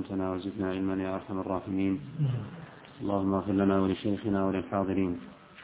علمتنا وزدنا علما يا أرحم الراحمين. اللهم اغفر لنا ولشيخنا وللحاضرين.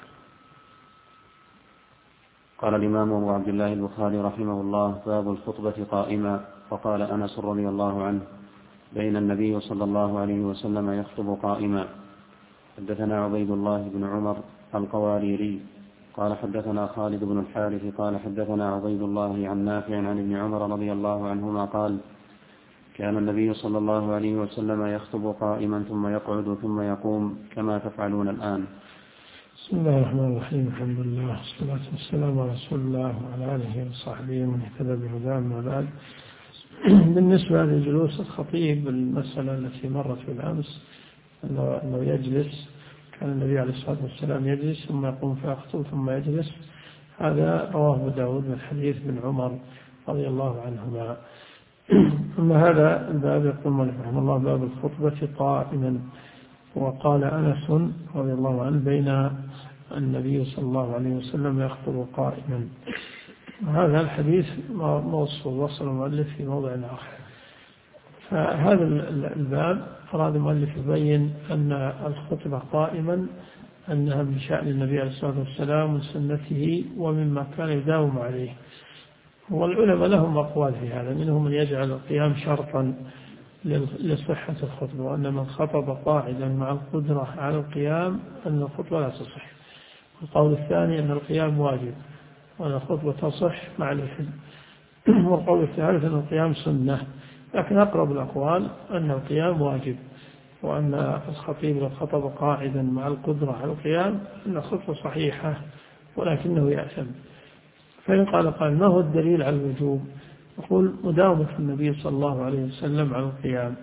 قال الإمام أبو عبد الله البخاري رحمه الله: باب الخطبة قائما. وقال أنس رضي الله عنه: بين النبي صلى الله عليه وسلم يخطب قائما. حدثنا عبيد الله بن عمر القواريري قال حدثنا خالد بن الحارث قال حدثنا عبيد الله عن نافع عن ابن عمر رضي الله عنهما قال: كان النبي صلى الله عليه وسلم يخطب قائما ثم يقعد ثم يقوم كما تفعلون الآن. بسم الله الرحمن الرحيم. الحمد لله والصلاة والسلام على رسول الله وعلى آله وصحبه ومن اهتدى بهداه وبعد. بالنسبة لجلوس الخطيب، المسألة التي مرت بالأمس أنه يجلس، كان النبي عليه الصلاة والسلام يجلس ثم يقوم فيخطب ثم يجلس. هذا رواه أبو داود من حديث ابن عمر رضي الله عنهما. ثم هذا الباب يقول مالك رحمه الله: باب الخطبة قائما. وقال أنس رضي الله عنه: بين النبي صلى الله عليه وسلم يخطب قائما. هذا الحديث موصول وصل المؤلف في موضع آخر. فهذا الباب أراد المؤلف يبين أن الخطبة قائما أنها من شأن النبي عليه الصلاة والسلام وسنته ومما كان يداوم عليه. والعلماء لهم أقوال في هذا، منهم من يجعل القيام شرطا لصحة الخطبة، وأن من خطب قاعدا مع القدرة على القيام أن الخطبة لا تصح. القول الثاني أن القيام واجب وأن الخطبة تصح مع الإثم. والقول الثالث أن القيام سنة، لكن أقرب الأقوال أن القيام واجب، وأن الخطيب لو خطب قاعدا مع القدرة على القيام أن الخطبة صحيحة ولكنه يأثم. فإن قال ما هو الدليل على الوجوب؟ يقول: مداومة النبي صلى الله عليه وسلم على القيام.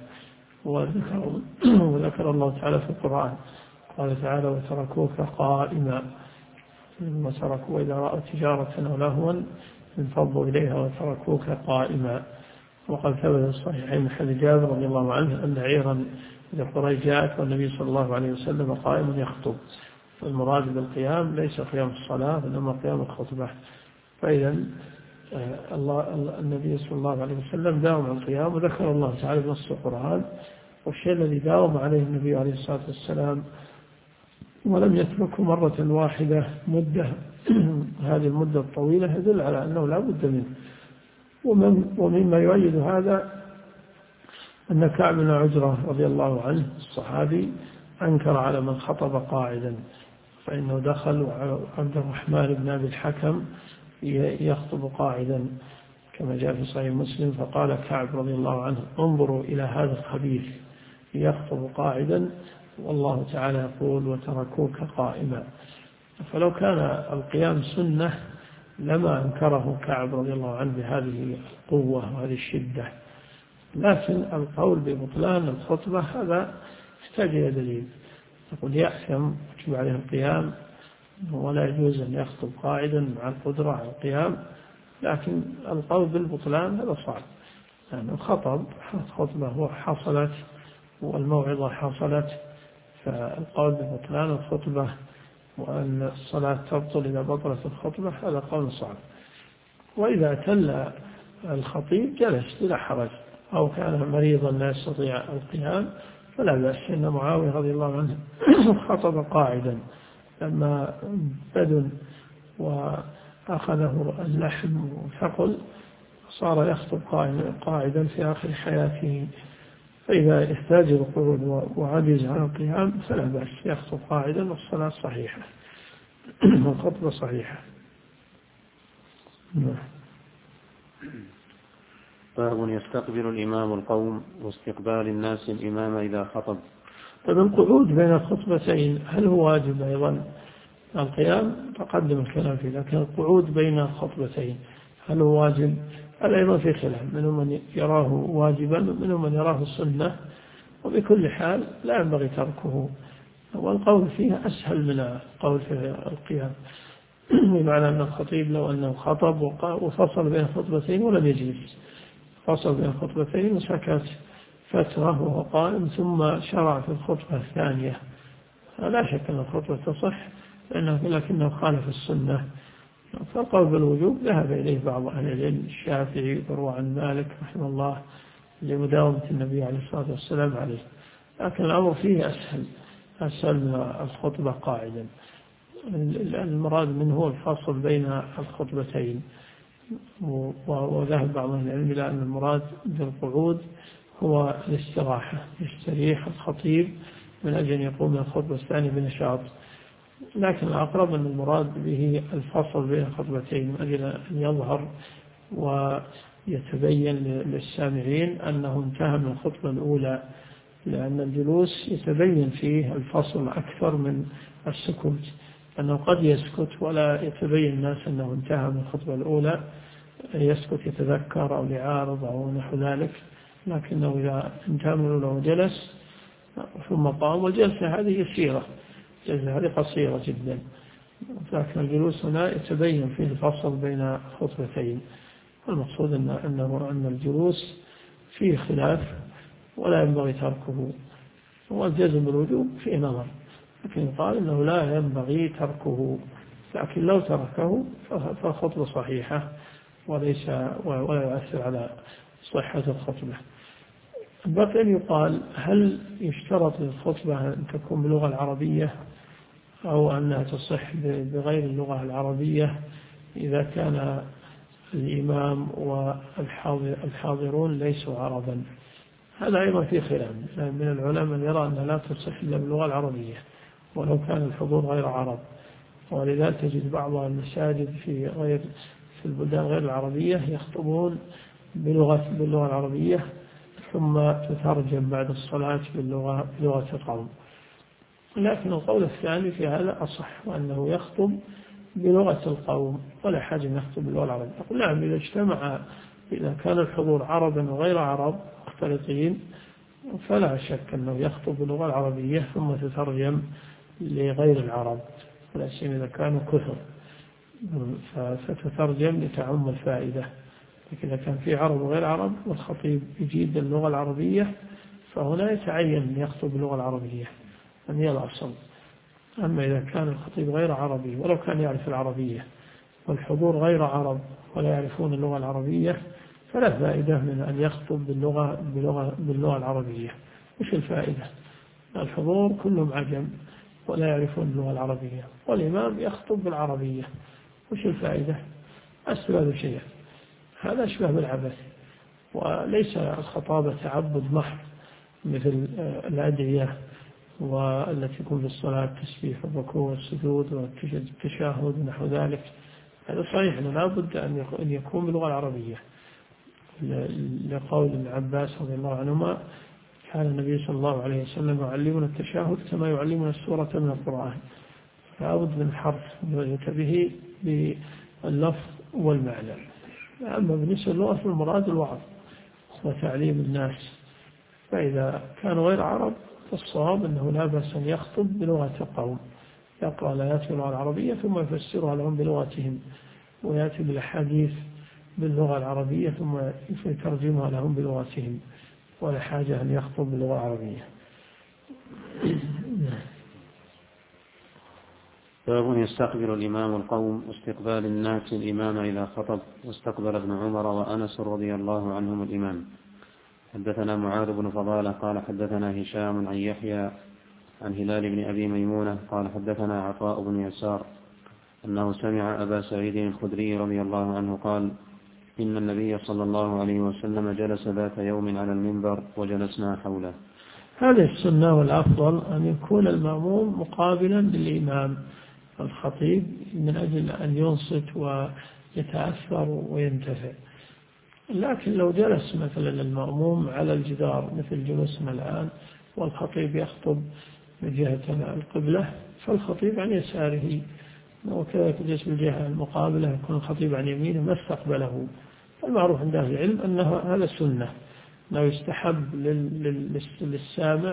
وذكر الله تعالى في القرآن، قال تعالى: وتركوك قائما. وإذا رأوا تجارة أو لهوا انفضوا إليها وتركوك قائما. وقد ثبت الصحيحين من حديث جابر رضي الله عنه أن عيرا إذا قريش جاءت والنبي صلى الله عليه وسلم قائم يخطب. فالمراد بالقيام ليس قيام الصلاة إنما قيام الخطبة. فإذا النبي صلى الله عليه وسلم داوم على القيام، وذكر الله تعالى بنص القرآن. والشيء الذي داوم عليه النبي عليه الصلاة والسلام ولم يتركه مرة واحدة مدة هذه المدة الطويلة يدل على أنه لا بد منه. ومما يؤيد هذا أن كعب بن عجرة رضي الله عنه الصحابي أنكر على من خطب قاعدا، فإنه دخل وعبد الرحمن بن أبي الحكم يخطب قاعدا كما جاء في صحيح مسلم. فقال كعب رضي الله عنه: انظروا إلى هذا الخبيث يخطب قاعدا والله تعالى يقول: وتركوك قائما. فلو كان القيام سنة لما أنكره كعب رضي الله عنه بهذه القوة وهذه الشدة. لكن القول ببطلان الخطبة هذا يحتاج إلى دليل. يقول: يأثم يجب عليه القيام ولا يجوز أن يخطب قاعدا مع القدرة على القيام. لكن القول بالبطلان هذا صعب، يعني خطبة حصلت والموعظة حصلت، فالقول ببطلان الخطبة وأن الصلاة تبطل إذا بطلت الخطبة هذا قول صعب. وإذا تل الخطيب جلس بلا حرج، أو كان مريضا لا يستطيع القيام فلا بأس. إن معاوية رضي الله عنه خطب قاعدا لما بدن وأخذه اللحم وثقل صار يخطب قاعدا في آخر حياته. فإذا احتاج القعود وعجز عن القيام فلا بأس، يخطب قاعدا والصلاة صحيحة والخطبة صحيحة. باب يستقبل الإمام القوم واستقبال الناس الإمام إذا خطب. طيب، القعود بين الخطبتين هل هو واجب أيضا؟ القيام تقدم الكلام فيه، لكن القعود بين الخطبتين هل هو واجب؟ هل أيضا في خلاف، منهم من يراه واجبا ومنهم من يراه سنة. وبكل حال لا ينبغي تركه، والقول فيه أسهل من القول في القيام. بمعنى أن الخطيب لو أنه خطب وفصل بين الخطبتين ولم يجلس، فصل بين الخطبتين وسكت فترة وهو قائم ثم شرع في الخطبة الثانية، لا شك أن الخطبة تصح، لكنه خالف السنة. فالقول بالوجوب ذهب إليه بعض أهل العلم، الشافعي وروى عن مالك رحمه الله لمداومة النبي عليه الصلاة والسلام عليه. لكن الأمر فيه أسهل من الخطبة قاعدا. المراد منه هو الفصل بين الخطبتين، وذهب بعض العلم إلى أن المراد بالقعود هو الاستراحة، يستريح الخطيب من أجل أن يقوم من الخطبة الثانية بنشاط. لكن الأقرب أن المراد به الفصل بين الخطبتين من أجل أن يظهر ويتبين للسامعين أنه انتهى من الخطبة الأولى، لأن الجلوس يتبين فيه الفصل أكثر من السكوت، أنه قد يسكت ولا يتبين الناس أنه انتهى من الخطبة الأولى، يسكت يتذكر أو يعارض أو نحو ذلك، لكنه إذا انتهى من الأولى وجلس ثم قام، والجلسة هذه يسيرة، الجلسة هذه قصيرة جدا، لكن الجلوس هنا يتبين فيه الفصل بين الخطبتين. المقصود أن الجلوس فيه خلاف ولا ينبغي تركه، والجزم بالوجوب فيه نظر، لكن قال أنه لا ينبغي تركه، لكن لو تركه فالخطبة صحيحة ولا يؤثر على صحة الخطبة. بقي أن يقال هل يشترط للخطبة أن تكون باللغة العربية أو أنها تصح بغير اللغة العربية إذا كان الإمام والحاضرون ليسوا عربا؟ هذا أيضا في خلاف من العلماء من يرى أنها لا تصح إلا باللغة العربية ولو كان الحضور غير عرب، ولذلك تجد بعض المساجد في البلدان غير العربية يخطبون باللغة العربية ثم تترجم بعد الصلاة بلغة القوم. لكن القول الثاني في هذا أصح، وأنه يخطب بلغة القوم ولا حاجة أن يخطب باللغة العربية. أقول نعم، إذا كان الحضور عربا وغير عرب مختلطين فلا شك أنه يخطب باللغة العربية ثم تترجم لغير العرب، ولا سيما إذا كانوا كثر فتترجم لتعم الفائدة. لكن إذا كان في عرب وغير عرب والخطيب يجيد اللغة العربية فهنا يتعين أن يخطب باللغة العربية، أن هي الأصل. أما إذا كان الخطيب غير عربي ولو كان يعرف العربية والحضور غير عرب ولا يعرفون اللغة العربية فلا فائدة من أن يخطب باللغة العربية. وش الفائدة؟ الحضور كلهم عجم ولا يعرفون اللغة العربية، والإمام يخطب بالعربية، وش الفائدة؟ أسباب شيء، هذا أشبه بالعبث، وليس الخطابة تعبد محض مثل الأدعية والتي تكون في الصلاة تسبيح الركوع والسجود والتشهد ونحو ذلك. هذا صحيح أنه لا بد أن يكون باللغة العربية، لقول ابن عباس رضي الله عنهما كان النبي صلى الله عليه وسلم يعلمنا التشهد كما يعلمنا السورة من القرآن، لا بد من حرف ينتبه باللفظ والمعنى. أما بالنسبة للغة فالمراد الوعظ وتعليم الناس، فإذا كانوا غير عرب فالصواب أنه لا بأس أن يخطب بلغة القوم، يقرأ الآيات باللغة العربية ثم يفسرها لهم بلغتهم، ويأتي بالأحاديث باللغة العربية ثم يترجمها لهم بلغتهم، ولا حاجة أن يخطب باللغة العربية. باب يستقبل الإمام القوم واستقبال الناس الإمام إذا خطب. واستقبل ابن عمر وأنس رضي الله عنهم الإمام. حدثنا معاذ بن فضالة قال حدثنا هشام عن يحيى عن هلال بن أبي ميمونة قال حدثنا عطاء بن يسار أنه سمع أبا سعيد الخدري رضي الله عنه قال إن النبي صلى الله عليه وسلم جلس ذات يوم على المنبر وجلسنا حوله. هذه السنة والأفضل أن يكون المأموم مقابلا للإمام الخطيب من أجل أن ينصت ويتأثر وينتفع. لكن لو جلس مثلا المأموم على الجدار مثل جلوسنا الآن والخطيب يخطب من جهة القبلة فالخطيب عن يساره، وكذلك يجلس بالجهة المقابلة يكون الخطيب عن يمينه ما استقبله. المعروف عند أهل العلم أن هذا سنة، أنه يستحب للسامع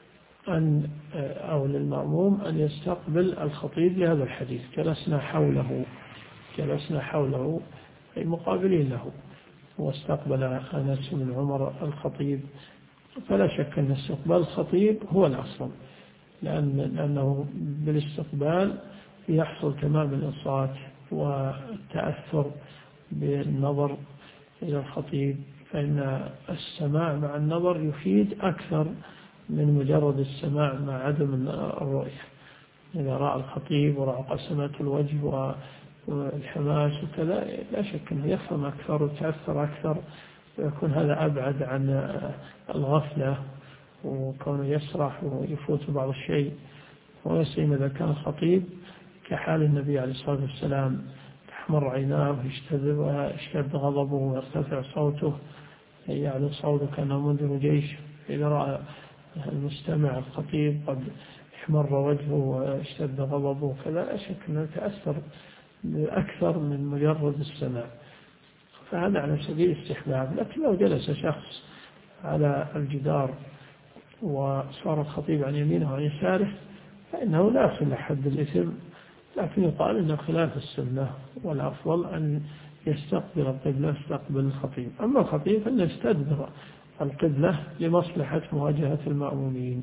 أو للمأموم أن يستقبل الخطيب لهذا الحديث. جلسنا حوله أي مقابلين له، واستقبل أنس بن عمر الخطيب. فلا شك أن استقبال الخطيب هو الأصل، لأنه بالاستقبال يحصل تمام الإنصات والتأثر بالنظر إلى الخطيب، فإن السماع مع النظر يفيد أكثر من مجرد السماع مع عدم الرؤية. إذا رأى الخطيب ورأى قسمات الوجه والحماس وكذا لا شك أنه يفهم أكثر ويتأثر أكثر، ويكون هذا أبعد عن الغفلة وكونه يسرح ويفوت بعض الشيء. ويسلم إذا كان خطيب كحال النبي عليه الصلاة والسلام، تحمر عيناه ويشتد غضبه ويرتفع صوته، يعني صوته كأنه منذر جيش. إذا رأى المستمع الخطيب قد احمر وجهه واشتد غضبه كذا لا شك أنه يتأثر أكثر من مجرد السماع. فهذا على سبيل الاستحباب. لكن لو جلس شخص على الجدار وصار الخطيب عن يمينه وعن يساره فإنه لا يصل حد الإثم، لكن يقال إنه خلاف السنة، والأفضل أن يستقبل القبلة يستقبل الخطيب. أما الخطيب فإنه يستدبر القبلة لمصلحة مواجهة المأمومين.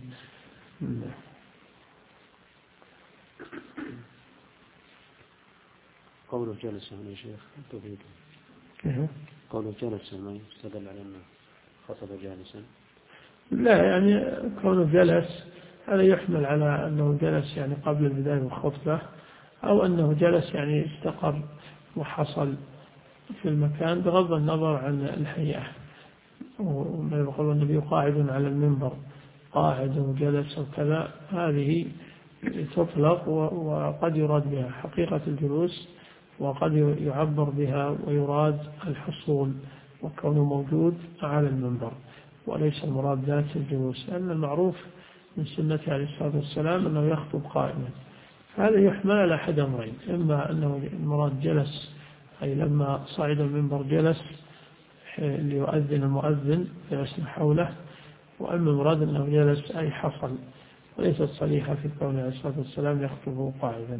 قوله جلس هنا يا شيخ تفيد قوله جلس ما يستدل على أنه خطب جالسا؟ لا، يعني كونه جلس هذا يحمل على أنه جلس يعني قبل البداية الخطبة، أو أنه جلس يعني استقر وحصل في المكان بغض النظر عن الهيئة. وما يقول النبي قاعد على المنبر، قاعد وجلس وكذا، هذه تطلق وقد يراد بها حقيقة الجلوس، وقد يعبر بها ويراد الحصول وكونه موجود على المنبر، وليس المراد ذات الجلوس، لأن المعروف من سنة عليه الصلاة والسلام أنه يخطب قائما. هذا يحمل على أحد أمرين: إما أنه المراد جلس أي لما صعد المنبر جلس ليؤذن المؤذن فيسمع حوله، وأما المراد أنه جلس أي حصل، وليست صريحة في قوله عليه الصلاة والسلام يخطبه قاعدا.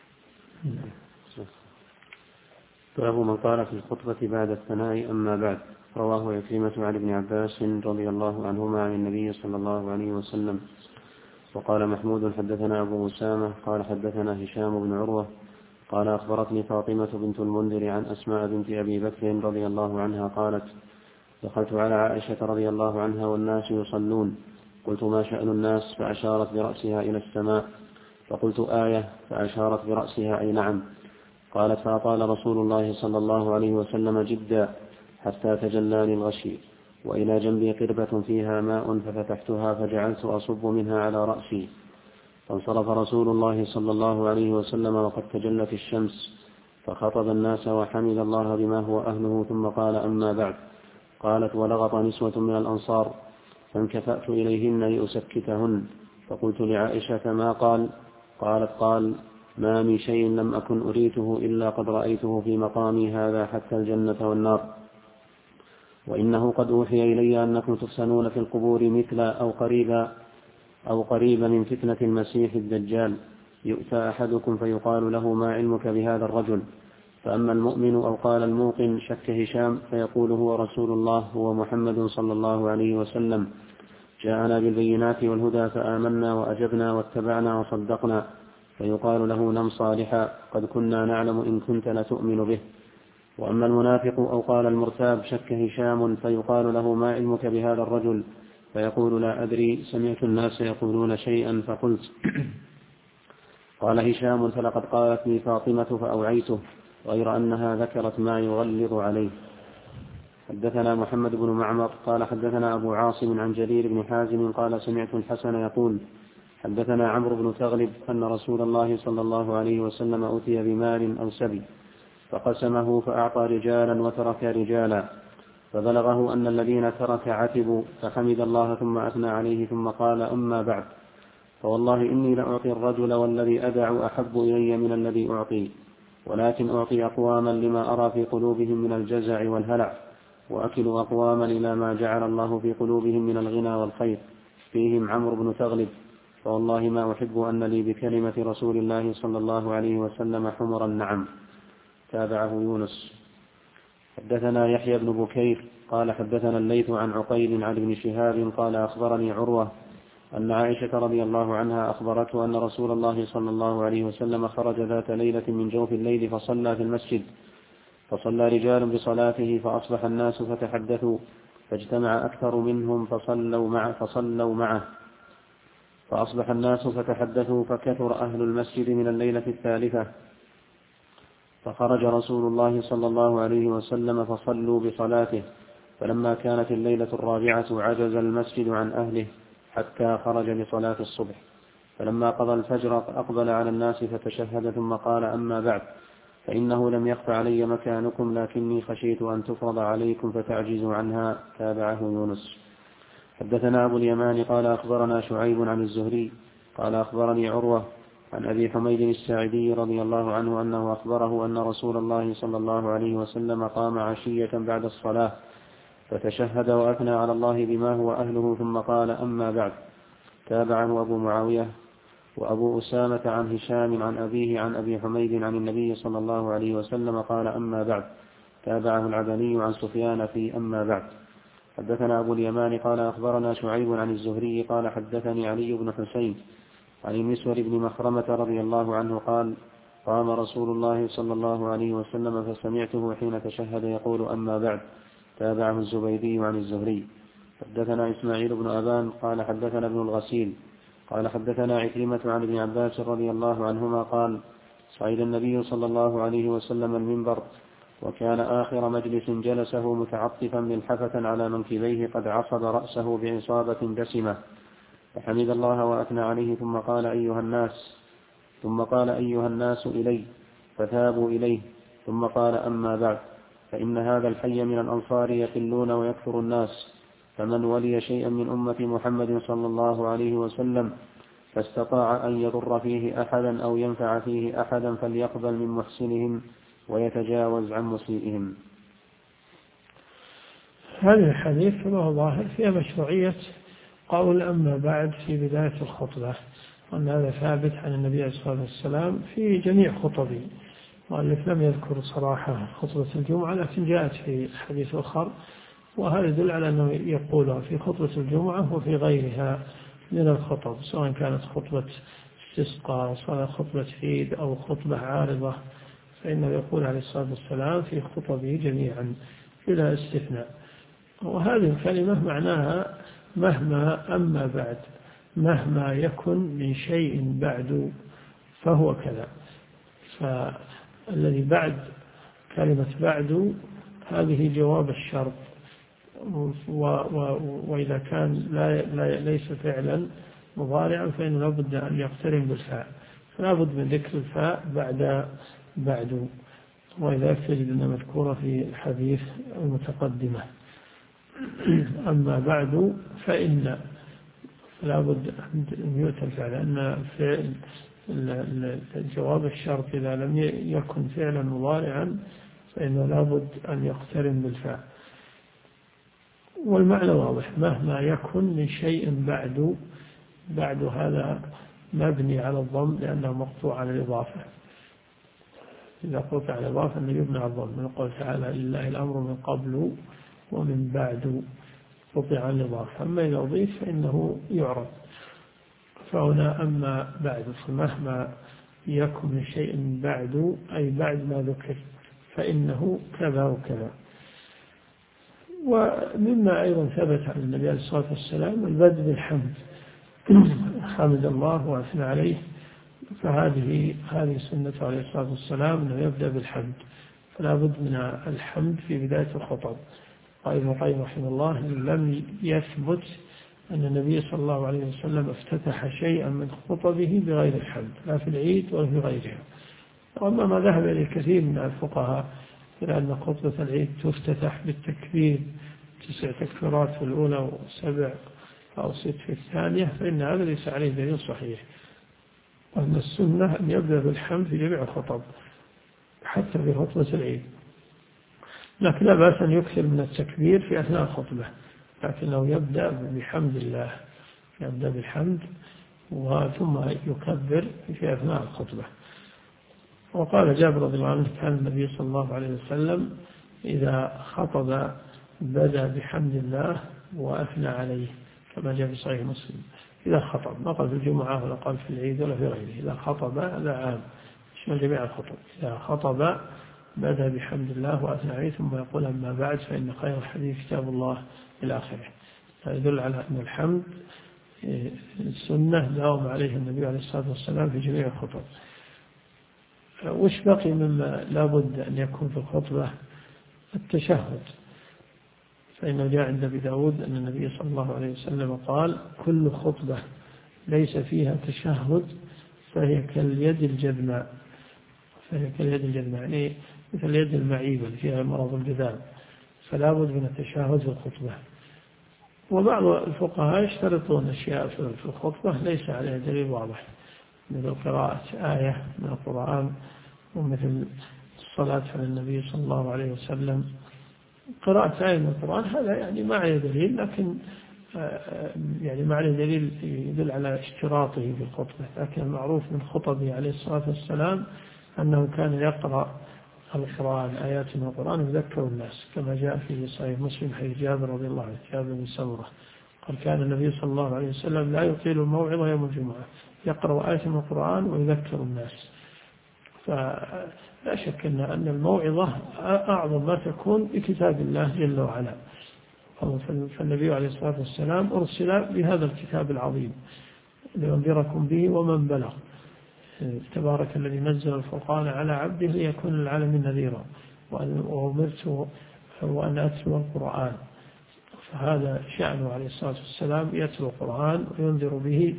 باب من قال في الخطبة بعد الثناء أما بعد. رواه عكرمة عن ابن عباس رضي الله عنهما عن النبي صلى الله عليه وسلم. وقال محمود حدثنا أبو أسامة قال حدثنا هشام بن عروة قال أخبرتني فاطمة بنت المنذر عن أسماء بنت أبي بكر رضي الله عنها قالت: دخلت على عائشة رضي الله عنها والناس يصلون، قلت: ما شأن الناس؟ فأشارت برأسها إلى السماء، فقلت: آية، فأشارت برأسها أي نعم. قالت: فأطال رسول الله صلى الله عليه وسلم جدا حتى تجلاني الغشي، وإلى جنبي قربة فيها ماء ففتحتها فجعلت أصب منها على رأسي، فانصرف رسول الله صلى الله عليه وسلم وقد تجلت الشمس، فخطب الناس وحمد الله بما هو أهله، ثم قال: أما بعد. قالت: ولغط نسوة من الأنصار فانكفأت إليهن لأسكتهن، فقلت لعائشة: ما قال؟ قالت: قال: ما من شيء لم أكن أريته إلا قد رأيته في مقامي هذا حتى الجنة والنار، وإنه قد أوحي إلي أنكم تفتنون في القبور مثل أو قريبا من فتنة المسيح الدجال، يؤتى أحدكم فيقال له: ما علمك بهذا الرجل؟ فأما المؤمن أو قال الموقن شك هشام فيقول: هو رسول الله، هو محمد صلى الله عليه وسلم، جاءنا بالبينات والهدى فآمنا وأجبنا واتبعنا وصدقنا، فيقال له: نم صالحا، قد كنا نعلم إن كنت لتؤمن به. وأما المنافق أو قال المرتاب شك هشام فيقال له: ما علمك بهذا الرجل؟ فيقول: لا أدري، سمعت الناس يقولون شيئا فقلت. قال هشام: فلقد قالت لي فاطمة فأوعيته، غير أنها ذكرت ما يغلظ عليه. حدثنا محمد بن معمر قال حدثنا أبو عاصم عن جرير بن حازم قال: سمعت الحسن يقول: حدثنا عمرو بن تغلب أن رسول الله صلى الله عليه وسلم أتي بمال أو سبي فقسمه فأعطى رجالا وترك رجالا، فبلغه أن الذين ترك عتبوا، فحمد الله ثم أثنى عليه ثم قال: أما بعد، فوالله إني لأعطي الرجل والذي أدع أحب إلي من الذي أعطي، ولكن أعطي أقواما لما أرى في قلوبهم من الجزع والهلع، وأكل أقواما إلى ما جعل الله في قلوبهم من الغنى والخير، فيهم عمرو بن تغلب، فوالله ما أحب أن لي بكلمة رسول الله صلى الله عليه وسلم حمر النعم. تابعه يونس. حدثنا يحيى بن بكير قال حدثنا الليث عن عقيل عن ابن شهاب قال: أخبرني عروة أن عائشة رضي الله عنها أخبرته أن رسول الله صلى الله عليه وسلم خرج ذات ليلة من جوف الليل فصلى في المسجد، فصلى رجال بصلاته فأصبح الناس فتحدثوا فاجتمع أكثر منهم فصلوا معه فأصبح الناس فتحدثوا فكثر أهل المسجد من الليلة الثالثة فخرج رسول الله صلى الله عليه وسلم فصلوا بصلاته فلما كانت الليلة الرابعة عجز المسجد عن أهله حتى خرج لصلاة الصبح فلما قضى الفجر أقبل على الناس فتشهد ثم قال أما بعد فإنه لم يخف علي مكانكم لكني خشيت أن تفرض عليكم فتعجزوا عنها. تابعه يونس. حدثنا أبو اليمان قال أخبرنا شعيب عن الزهري قال أخبرني عروة عن أبي حميد الساعدي رضي الله عنه أنه أخبره أن رسول الله صلى الله عليه وسلم قام عشية بعد الصلاة فتشهد وأثنى على الله بما هو أهله ثم قال أما بعد. تابعه أبو معاوية وأبو أسامة عن هشام عن أبيه عن أبي حميد عن النبي صلى الله عليه وسلم قال أما بعد. تابعه العبني عن سفيان في أما بعد. حدثنا أبو اليمان قال أخبرنا شعيب عن الزهري قال حدثني علي بن حسين عن المسور بن مخرمة رضي الله عنه قال قام رسول الله صلى الله عليه وسلم فسمعته حين تشهد يقول أما بعد. تابعه الزبيدي عن الزهري. حدثنا إسماعيل بن أبان قال حدثنا ابن الغسيل قال حدثنا عكرمة عن ابن عباس رضي الله عنهما قال صعد النبي صلى الله عليه وسلم المنبر وكان آخر مجلس جلسه متعطفا ملحفة على منكبيه قد عصب رأسه بعصابة دسمة فحمد الله وأثنى عليه ثم قال أيها الناس إلي فثابوا إليه ثم قال أما بعد فإن هذا الحي من الأنصار يقلون ويكثر الناس فمن ولي شيئا من أمة محمد صلى الله عليه وسلم فاستطاع أن يضر فيه أحدا أو ينفع فيه أحدا فليقبل من محسنهم ويتجاوز عن مسيئهم. هذا الحديث كما هو ظاهر فيها مشروعية قول أما بعد في بداية الخطبة وأن هذا ثابت عن النبي عليه الصلاة والسلام في جميع خطبه والذي لم يذكر صراحة خطبة الجمعة لكن جاءت في حديث آخر وهذا يدل على أنه يقولها في خطبة الجمعة وفي غيرها من الخطب سواء كانت خطبة استسقاء سواء خطبة عيد أو خطبة عارضة فإنه يقول عليه الصلاة والسلام في خطبه جميعا بلا استثناء. وهذه الكلمة معناها مهما أما بعد مهما يكن من شيء بعد فهو كذا. فالذي بعد كلمة بعد هذه جواب الشرط وإذا كان ليس فعلا مضارعا فإنه لابد أن يقترن بالفاء فلا بد من ذكر الفاء بعد وإذا تجد أنها مذكورة في الحديث المتقدمة. أما بعد فإن لا بد أن يؤتى الفعل لأن جواب الشرط إذا لم يكن فعلا مضارعا فإنه لا بد أن يقترن بالفاء. والمعنى واضح مهما يكن من شيء بعد هذا مبني على الضم لأنه مقطوع على الإضافة. إذا قطع على الإضافة أنه يبنى على الضم من قول تعالى لله الأمر من قبل ومن بعد قطع على الإضافة. أما إذا أضيف فإنه يعرض. فهنا أما بعد فمهما يكن من شيء بعد أي بعد ما ذكر فإنه كذا وكذا. ومما أيضا ثبت عن النبي عليه الصلاة والسلام البدء بالحمد حمد الله وأثنى عليه فهذه سنة عليه الصلاة والسلام أنه يبدأ بالحمد فلا بد من الحمد في بداية الخطب. قال ابن القيم رحمه الله لم يثبت أن النبي صلى الله عليه وسلم افتتح شيئا من خطبه بغير الحمد لا في العيد ولا في غيرها. وأما ما ذهب إليه كثير من الفقهاء إلى أن خطبة العيد تفتتح بالتكبير 9 تكبيرات في الأولى و7 أو 6 في الثانية فإن هذا ليس عليه دليل صحيح. وأن السنة أن يبدأ بالحمد في جميع الخطب حتى في خطبة العيد لكن لا بأس أن يكثر من التكبير في أثناء الخطبة لكنه يبدأ بحمد الله يبدأ بالحمد ثم يكبر في أثناء الخطبة. وقال جابر رضي الله عنه كان النبي صلى الله عليه وسلم إذا خطب بدأ بحمد الله وأثنى عليه كما جاء في صحيح مسلم. إذا خطب ما قال في الجمعة ولا قال في العيد ولا في غيره إذا خطب هذا عام يشمل جميع الخطب. إذا خطب بدأ بحمد الله وأثنى عليه ثم يقول أما بعد فإن خير الحديث كتاب الله إلى آخره. يدل على أن الحمد السنة داوم عليه النبي عليه الصلاة والسلام في جميع الخطب. وش بقي مما لابد أن يكون في الخطبة؟ التشهد، فإنه جاء عند أبي داود أن النبي صلى الله عليه وسلم قال كل خطبة ليس فيها تشهد فهي كاليد الجذماء، يعني مثل اليد المعيبة اللي فيها مرض الجذام، فلا بد من التشهد في الخطبة. وبعض الفقهاء يشترطون أشياء في الخطبة ليس عليها دليل واضح، مثل قراءة آية من القرآن، ومثل الصلاة على النبي صلى الله عليه وسلم. قراءة آية من القرآن هذا يعني ما عليه دليل، لكن يعني ما عليه دليل يدل على اشتراطه في الخطبة. لكن المعروف من خطبه عليه الصلاة والسلام أنه كان يقرأ القرآن، آيات من القرآن، ويذكر الناس، كما جاء في صحيح مسلم حديث جابر رضي الله عنه، جابر بن سمرة قال كان النبي صلى الله عليه وسلم لا يطيل الموعظة يوم الجمعة، يقرأ آية من القرآن ويذكر الناس. فلا شك أن الموعظة أعظم ما تكون بكتاب الله جل وعلا. فالنبي عليه الصلاة والسلام أرسل بهذا الكتاب العظيم لينذركم به ومن بلغ. تبارك الذي نزل الفرقان على عبده ليكون للعالمين نذيرا، وأمرت وأن أتلو القرآن. فهذا شأنه عليه الصلاة والسلام، يتلو القرآن وينذر به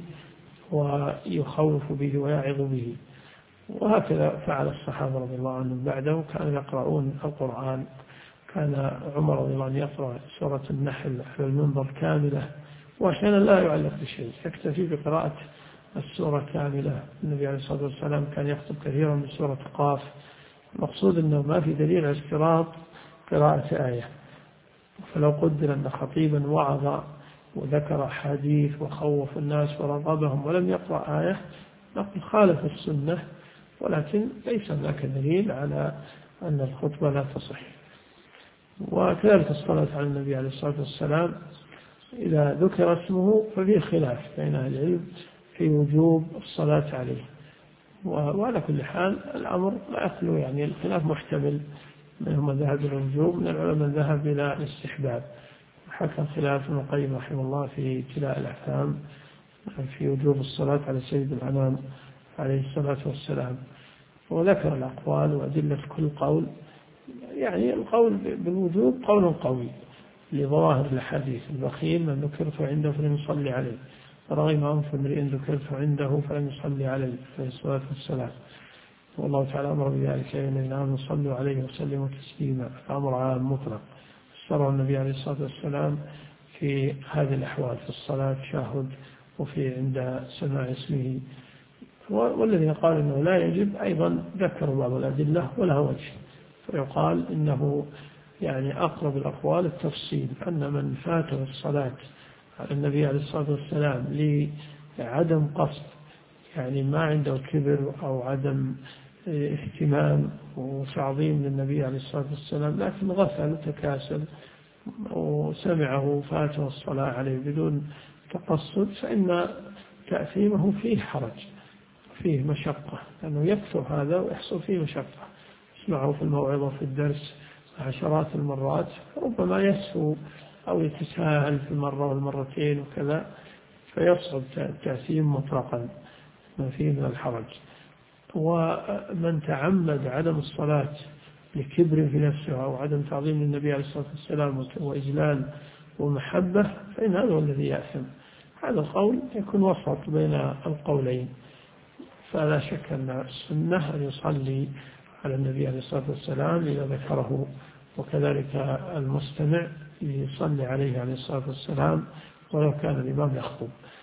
ويخوف به ويعظ به. وهكذا فعل الصحابة رضي الله عنهم بعده، كانوا يقرؤون القرآن. كان عمر رضي الله عنه يقرأ سورة النحل على المنبر كاملة، وأحيانا لا يعلق بشيء، يكتفي بقراءة السورة كاملة. النبي عليه الصلاة والسلام كان يخطب كثيرا من سورة قاف. المقصود أنه ما في دليل على اشتراط قراءة آية. فلو قدر أن خطيبا وعظ وذكر أحاديث وخوف الناس ورغبهم ولم يقرأ آية نقول خالف السنة، ولكن ليس هناك دليل على أن الخطبة لا تصح. وكذلك الصلاة على النبي عليه الصلاة والسلام إذا ذكر اسمه ففيه خلاف بين أهل العلم في وجوب الصلاة عليه. وعلى كل حال الأمر لا يخلو، يعني الخلاف محتمل، منهم من ذهب إلى الوجوب، من العلماء من ذهب إلى الاستحباب. حكى خلاف ابن القيم رحمه الله في ابتلاء الأحكام في وجوب الصلاة على سيد الأنام عليه الصلاة والسلام، وذكر الأقوال وأدلة كل قول. يعني القول بالوجوب قول قوي لظواهر الحديث: البخيل من ذكرت عنده فلم يصلي عليه، رغم أنف امرئ ذكرت عنده فلم يصلي عليه، عليه الصلاة والسلام. والله تعالى أمر بذلك: يا أيها الذين آمنوا صلوا عليه وسلموا تسليما. الأمر عام مطلق، سر النبي عليه الصلاة والسلام في هذه الأحوال، في الصلاة تشهد، وفي عند سماع اسمه. والذين قال إنه لا يجب أيضا ذكروا بعض الأدلة ولها وجه، فيقال إنه يعني أقرب الأقوال التفصيل، أن من فاته الصلاة على النبي عليه الصلاة والسلام لعدم قصد، يعني ما عنده كبر أو عدم اهتمام وتعظيم للنبي عليه الصلاة والسلام، لكن غفل تكاسل وسمعه فاته الصلاة عليه بدون تقصد، فإن تأثيمه فيه حرج، فيه مشقة، لأنه يكثر هذا ويحصل فيه مشقة. يسمعه في الموعظة في الدرس عشرات المرات، ربما يسهو أو يتساهل في المرة والمرتين وكذا، فيصعب التأثيم مطلقا ما فيه من الحرج. ومن تعمد عدم الصلاة لكبر في نفسه أو عدم تعظيم للنبي عليه الصلاة والسلام وإجلال ومحبة، فإن هذا هو الذي يأثم. هذا القول يكون وسط بين القولين. فلا شك أن السنة أن يصلي على النبي عليه الصلاة والسلام إذا ذكره، وكذلك المستمع يصلي عليه عليه الصلاة والسلام ولو كان الإمام يخطب.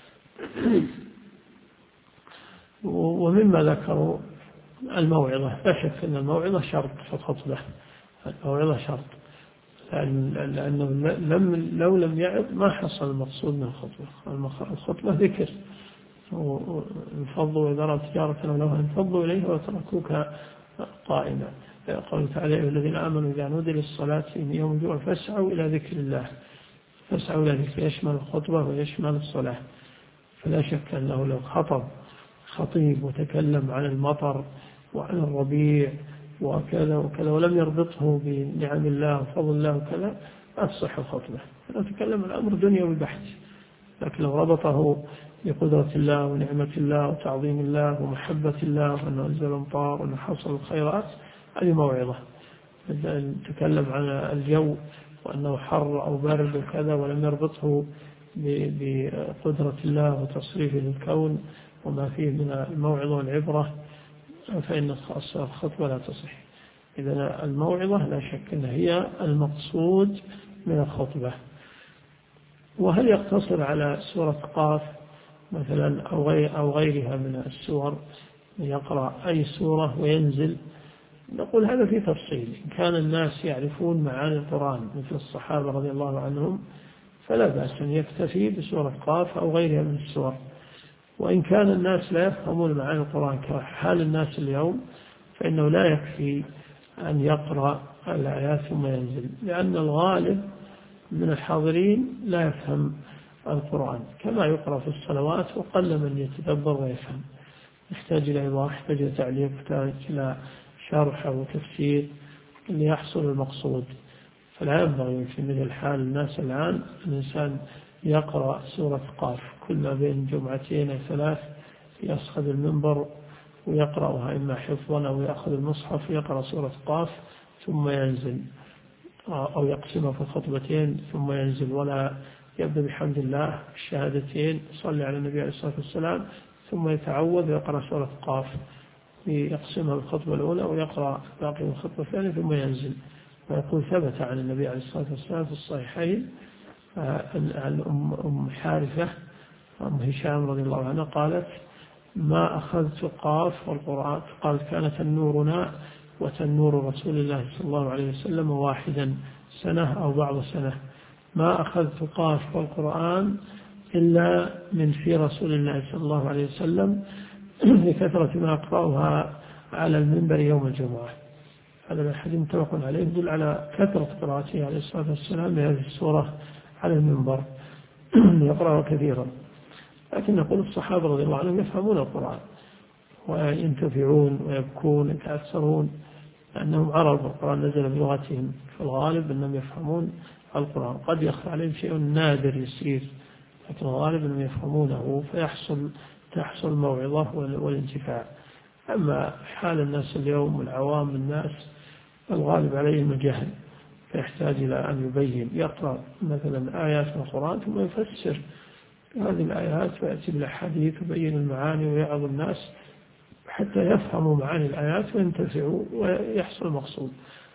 ومما ذكروا الموعظة، لا شك أن الموعظة شرط في الخطبة، الموعظة شرط، لأنه لو لم يعظ ما حصل المقصود من الخطبة. الخطبة ذكر، انفضوا إذا رأوا تجارة لو انفضوا إليه وتركوك قائما. قال تعالى: الذين آمنوا إذا نودي للصلاة من يوم الجمعة فاسعوا إلى ذكر الله. فاسعوا إلى ذكر يشمل الخطبة ويشمل الصلاة. فلا شك أنه لو خطب خطيب وتكلم عن المطر وعن الربيع وكذا وكذا ولم يربطه بنعم الله وفضل الله وكذا لا تصح الخطبة. نتكلم عن أمر دنيوي بحت، لكن لو ربطه بقدرة الله ونعمة الله وتعظيم الله ومحبة الله وأنه أنزل الأمطار وأنه حصل الخيرات، هذه موعظة. نتكلم عن الجو وأنه حر أو برد وكذا ولم يربطه بقدرة الله وتصريفه للكون وما فيه من الموعظة والعبرة، فإن الخطبة لا تصح. إذن الموعظة لا شك أنها هي المقصود من الخطبة. وهل يقتصر على سورة قاف مثلا أو غيرها من السور، يقرأ أي سورة وينزل؟ نقول هذا في تفصيل. إن كان الناس يعرفون معاني القرآن مثل الصحابة رضي الله عنهم فلا بأس أن يكتفي بسورة قاف أو غيرها من السور. وإن كان الناس لا يفهمون معاني القرآن كحال الناس اليوم فإنه لا يكفي أن يقرأ الآيات ثم ينزل، لأن الغالب من الحاضرين لا يفهم القرآن كما يقرأ في الصلوات، وقل من يتدبر ويفهم، يحتاج إلى إيضاح، يحتاج إلى تعليق، يحتاج إلى شرح وتفسير ليحصل المقصود. فلا ينبغي في مثل حال الناس الآن الإنسان يقرأ سورة قاف كل ما بين جمعتين أو ثلاث، يصعد المنبر ويقرأها إما حفظا أو يأخذ المصحف ويقرأ سورة قاف ثم ينزل، أو يقسمها في خطبتين ثم ينزل، ولا يبدأ بحمد الله الشهادتين يصلي على النبي عليه الصلاة والسلام ثم يتعوذ ويقرأ سورة قاف، يقسمها الخطبة الأولى ويقرأ باقي الخطبة الثانية ثم ينزل. ويقول ثبت عن النبي عليه الصلاة والسلام في الصحيحين عن أم حارثة أم هشام رضي الله عنها قالت: ما أخذت قاف والقرآن، قالت: كانت تنورنا وتنور رسول الله صلى الله عليه وسلم واحدا سنة أو بعض سنة، ما أخذت قاف والقرآن إلا من في رسول الله صلى الله عليه وسلم لكثرة ما أقرأها على المنبر يوم الجمعة. هذا الحديث متفق عليه يدل على كثرة قراءته عليه الصلاة والسلام بهذه السورة على المنبر يقرأها كثيرا. لكن نقول الصحابة رضي الله عنهم يفهمون القرآن وينتفعون ويبكون ويتأثرون لأنهم عرب القرآن نزل بلغتهم، فالغالب أنهم يفهمون القرآن. قد يخفى عليهم شيء نادر يسير، لكن الغالب أنهم يفهمونه تحصل موعظة والانتفاع. أما حال الناس اليوم والعوام الناس الغالب عليهم الجهل، فيحتاج إلى أن يبين، يقرأ مثلا آيات من القرآن ثم يفسر هذه الآيات ويأتي بالأحاديث ويبين المعاني ويعظ الناس حتى يفهموا معاني الآيات وينتفعوا ويحصل المقصود.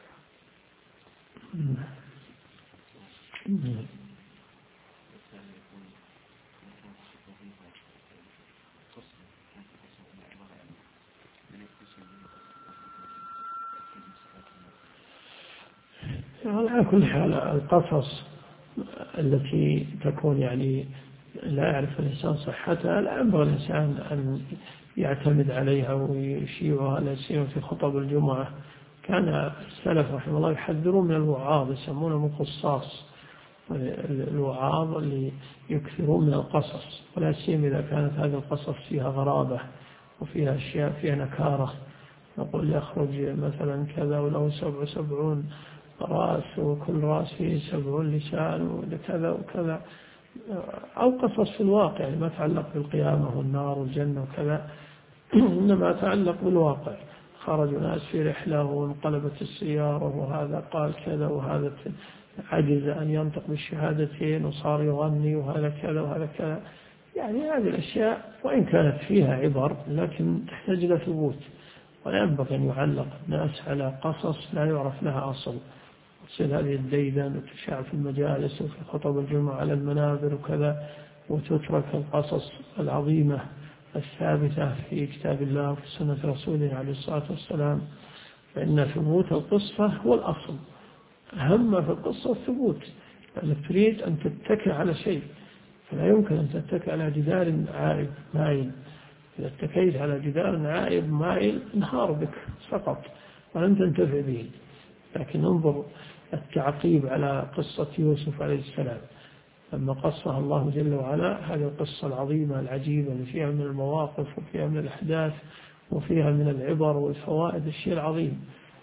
على كل حال القصص التي تكون يعني لا يعرف الإنسان صحتها لا ينبغي الإنسان أن يعتمد عليها ويشيعها، لا سيما في خطب الجمعة. كان السلف رحمه الله يحذرون من الوعاظ، يسمونهم القصاص، الوعاظ اللي يكثرون من القصص، ولا سيما إذا كانت هذه القصص فيها غرابة وفيها أشياء فيها نكارة. نقول يخرج مثلا كذا وله 77 رأس وكل رأس فيه 70 لسان وكذا وكذا، أو قصص في الواقع ما تعلق بالقيامة والنار والجنة وكذا، إنما تعلق بالواقع. خرج ناس في رحلة وانقلبت السيارة وهذا قال كذا وهذا عجز أن ينطق بالشهادتين وصار يغني وهذا كذا وهذا كذا. يعني هذه الأشياء وإن كانت فيها عبر لكن تحتاج إلى ثبوت، ولا ينبغي أن يعلق الناس على قصص لا يعرف لها أصل، تصير هذه الديدن وتشاع في المجالس وفي خطب الجمعة على المنابر وكذا، وتترك القصص العظيمة الثابتة في كتاب الله وفي سنة رسوله عليه الصلاة والسلام. فإن ثبوت القصة هو الأصل، أهم ما في القصة الثبوت، لأنك تريد أن تتكئ على شيء، فلا يمكن أن تتكئ على جدار عائب مائل. إذا اتكيت على جدار عائب مائل انهار بك سقط ولم تنتفع به. لكن انظر التعقيب على قصة يوسف عليه السلام لما قصها الله جل وعلا، هذه القصة العظيمة العجيبة اللي فيها من المواقف وفيها من الأحداث وفيها من العبر والفوائد الشيء العظيم.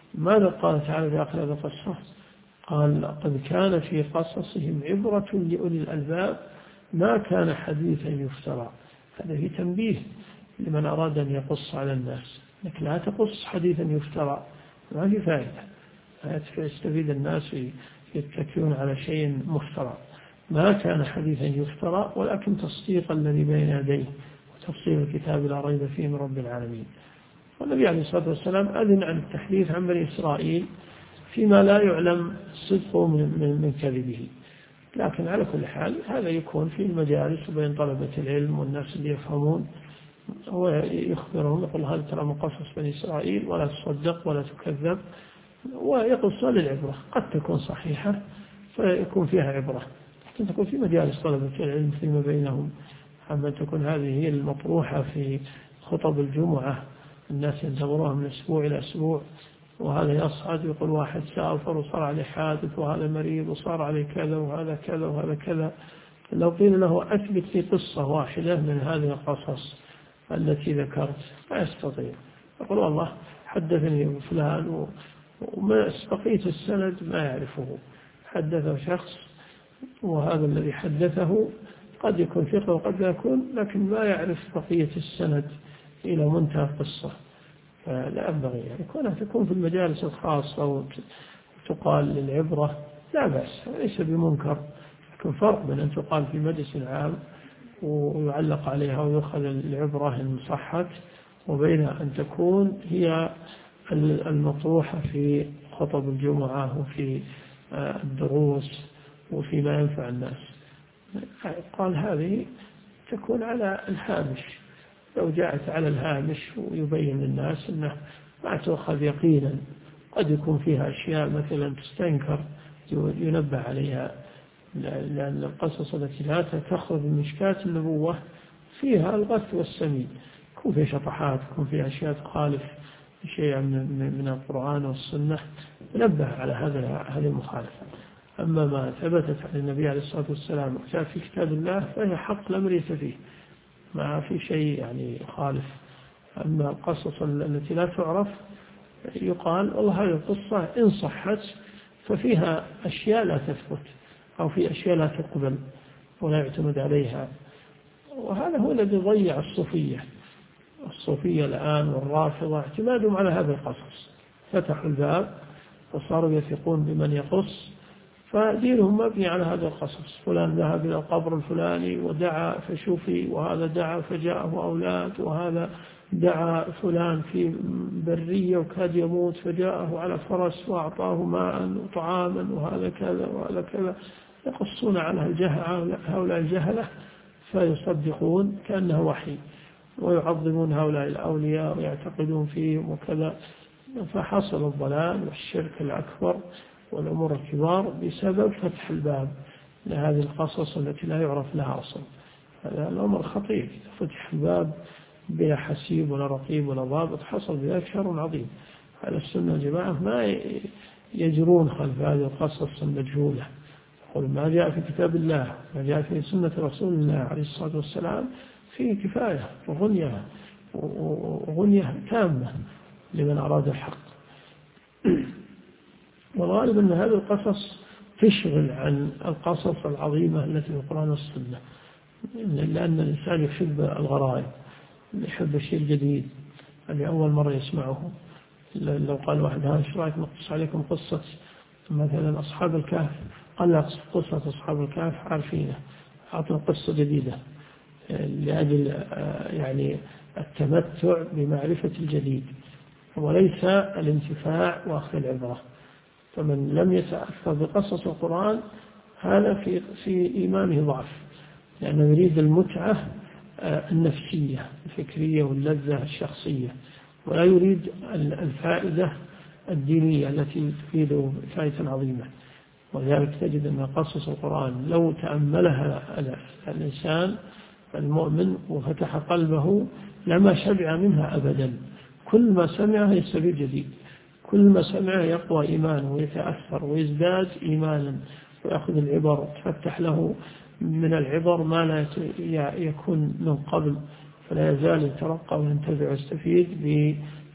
ماذا قال تعالى في آخر هذه القصة؟ قال قد كان في قصصهم عبرة لأولي الألباب ما كان حديثا يفترى. هذا في تنبيه لمن أراد أن يقص على الناس، لكن لا تقص حديثا يفترى، ما في فائدة، يستفيد الناس يتكئون على شيء مفترى. ما كان حديثا يفترى ولكن تصديق الذي بين يديه وتفصيل الكتاب لا ريب فيه من رب العالمين. والنبي عليه الصلاة والسلام أذن عن التحديث عن بني إسرائيل فيما لا يعلم صدقه من كذبه، لكن على كل حال هذا يكون في المجالس وبين طلبة العلم والناس اللي يفهمون، هو يخبرهم يقول هذا ترى من قصص بني إسرائيل ولا تصدق ولا تكذب، ويقص للعبرة، قد تكون صحيحة فيكون فيها عبرة، لكن تكون في مجالس طلبة العلم فيما بينهم. أما تكون هذه هي المطروحة في خطب الجمعة الناس ينتظروها من أسبوع إلى أسبوع، وهذا يصعد يقول واحد سافر وصار عليه حادث وهذا مريض وصار عليه كذا وهذا كذا وهذا كذا. لو قيل له أثبت لي قصة واحدة من هذه القصص التي ذكرت ما يستطيع، يقول والله حدثني فلان وما بقية السند ما يعرفه، حدثه شخص وهذا الذي حدثه قد يكون ثقة وقد لا يكون، لكن ما يعرف بقية السند إلى منتهى القصة. فلا ينبغي يعني كونها تكون في المجالس الخاصة وتقال للعبرة لا بأس، ليس بمنكر، لكن فرق بين أن تقال في مجلس عام ويعلق عليها ويأخذ العبرة إن صحت، وبين أن تكون هي المطروحة في خطب الجمعة وفي الدروس وفي ما ينفع الناس. قال هذه تكون على الهامش، لو جاءت على الهامش ويبين للناس أنه ما تأخذ يقينا، قد يكون فيها أشياء مثلا تستنكر ينبه عليها، لأن القصص التي لا تخرج من مشكات النبوة فيها الغث والسمين، يكون فيها شطحات، يكون فيها أشياء تخالف شيئا من القرآن والسنة، ينبه على هذه المخالفة. أما ما ثبتت عن النبي عليه الصلاة والسلام وجاء في كتاب الله فهي حق لا مرية فيه، ما في شيء يعني خالف. أما القصص التي لا تعرف يقال والله هذه القصة إن صحت ففيها أشياء لا تثبت أو في أشياء لا تقبل ولا يعتمد عليها، وهذا هو الذي ضيع الصوفية الآن والرافضة، اعتمادهم على هذا القصص، فتحوا الباب وصاروا يثقون بمن يقص، فدينهم مبني على هذا القصص. فلان ذهب إلى القبر الفلاني ودعا فشفي، وهذا دعا فجاءه أولاد، وهذا دعا فلان في برية وكاد يموت فجاءه على فرس وأعطاه ماء وطعاما، وهذا كذا وهذا كذا. يقصون على هؤلاء الجهلة فيصدقون كأنه وحي، ويعظمون هؤلاء الأولياء ويعتقدون فيهم وكذا، فحصل الضلال والشرك الأكبر والأمور الكبار بسبب فتح الباب لهذه القصص التي لا يعرف لها أصل. هذا الأمر خطير، فتح الباب بلا حسيب ولا رقيب ولا ضابط حصل بذلك شر عظيم. على السنة الجماعة ما يجرون خلف هذه القصص المجهولة، يقول ما جاء في كتاب الله ما جاء في سنة رسول الله عليه الصلاة والسلام فيه كفاية وغنية تامة لمن أراد الحق. والغالب أن هذه القصص تشغل عن القصص العظيمة التي في القرآن والسنة، لأن الإنسان يحب الغرائب، يحب الشيء الجديد اللي أول مرة يسمعه. لو قال واحد هذا ايش رايك نقص عليكم قصة مثلا أصحاب الكهف، قال لا قصة أصحاب الكهف عارفينه، أعطنا قصة جديدة لأجل يعني التمتع بمعرفة الجديد وليس الانتفاع وأخذ العبرة. فمن لم يتأثر بقصص القرآن هذا في إيمانه ضعف، لأنه يريد المتعة النفسية الفكرية واللذة الشخصية، ولا يريد الفائدة الدينية التي تفيده فائدة عظيمة. ولذلك تجد أن قصص القرآن لو تأملها الإنسان المؤمن وفتح قلبه لما شبع منها أبدا. كل ما سمعه يستفيد جديد، كل ما سمعه يقوى إيمانه ويتأثر ويزداد إيمانا ويأخذ العبر، تفتح له من العبر ما لا يكون من قبل، فلا يزال يترقى وينتفع ويستفيد